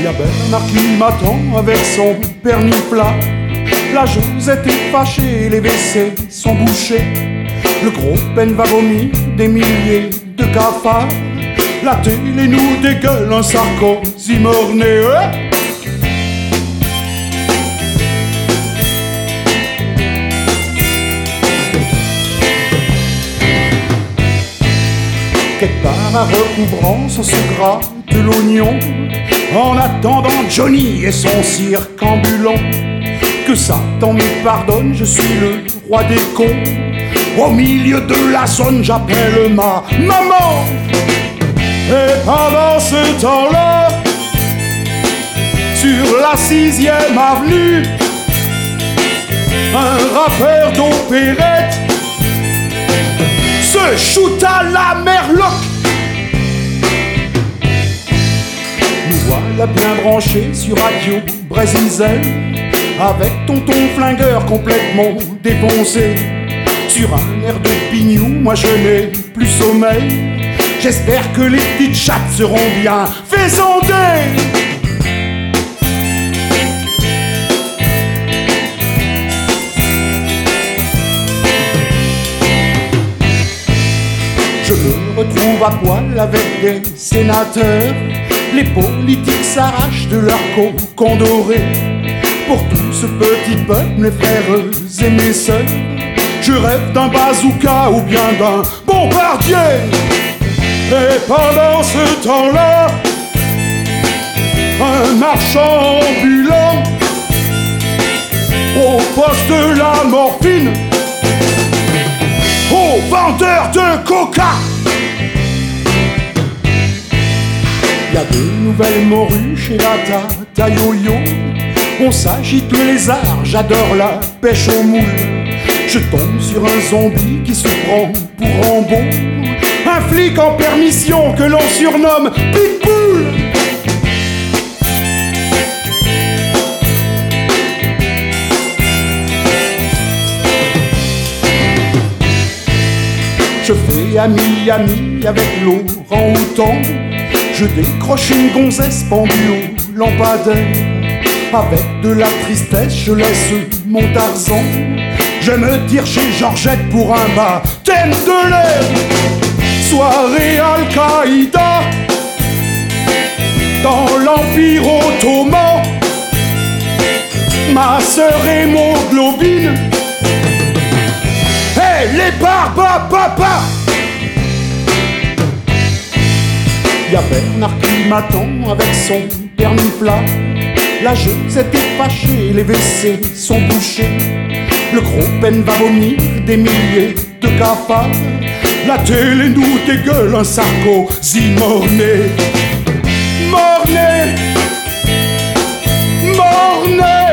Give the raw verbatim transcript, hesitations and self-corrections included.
Y'a Bernard qui m'attend avec son permis plat. La Josette est fâchée, les W C sont bouchés. Le gros Ben va vomir des milliers de cafards. La télé nous dégueule un Sarkozy morné. Ouais. Quelque part à Recouvrance se gratte l'oignon en attendant Johnny et son cirque ambulant. Que Satan me pardonne, je suis le roi des cons. Au milieu de la zone, j'appelle ma maman. Et pendant ce temps-là, sur la sixième avenue, un rappeur d'opérette se shoot à la merloc. Nous voilà bien branchés sur Radio Brésil, avec tonton flingueur complètement défoncé. Sur un air de pignou, moi je n'ai plus sommeil. J'espère que les petites chattes seront bien faisandées. Je me retrouve à poil avec des sénateurs. Les politiques s'arrachent de leur cocon doré. Pour tout ce petit peuple, mes frères et mes sœurs, je rêve d'un bazooka ou bien d'un bombardier. Et pendant ce temps-là, un marchand ambulant au poste de la morphine aux vendeurs de coca. Y'a de nouvelles morues chez la tata yo-yo. On s'agite le lézard, j'adore la pêche au moule. Je tombe sur un zombie qui se prend pour Rambo, un flic en permission que l'on surnomme Pitbull. Je fais ami-ami avec Laurent Houtan. Je décroche une gonzesse pendue au lampadaire. Avec de la tristesse, je laisse mon Tarzan. Je me tire chez Georgette pour un baptême de l'air. Soirée Al-Qaïda dans l'Empire Ottoman. Ma sœur hémoglobine. Hey, les barbes papa. Y'a Bernard qui m'attend avec son permis plat. La Josette est fâchée, les W C sont bouchés. Le gros Ben va vomir des milliers de cafards. La télé nous dégueule un Sarkozy morné. Morné, morné.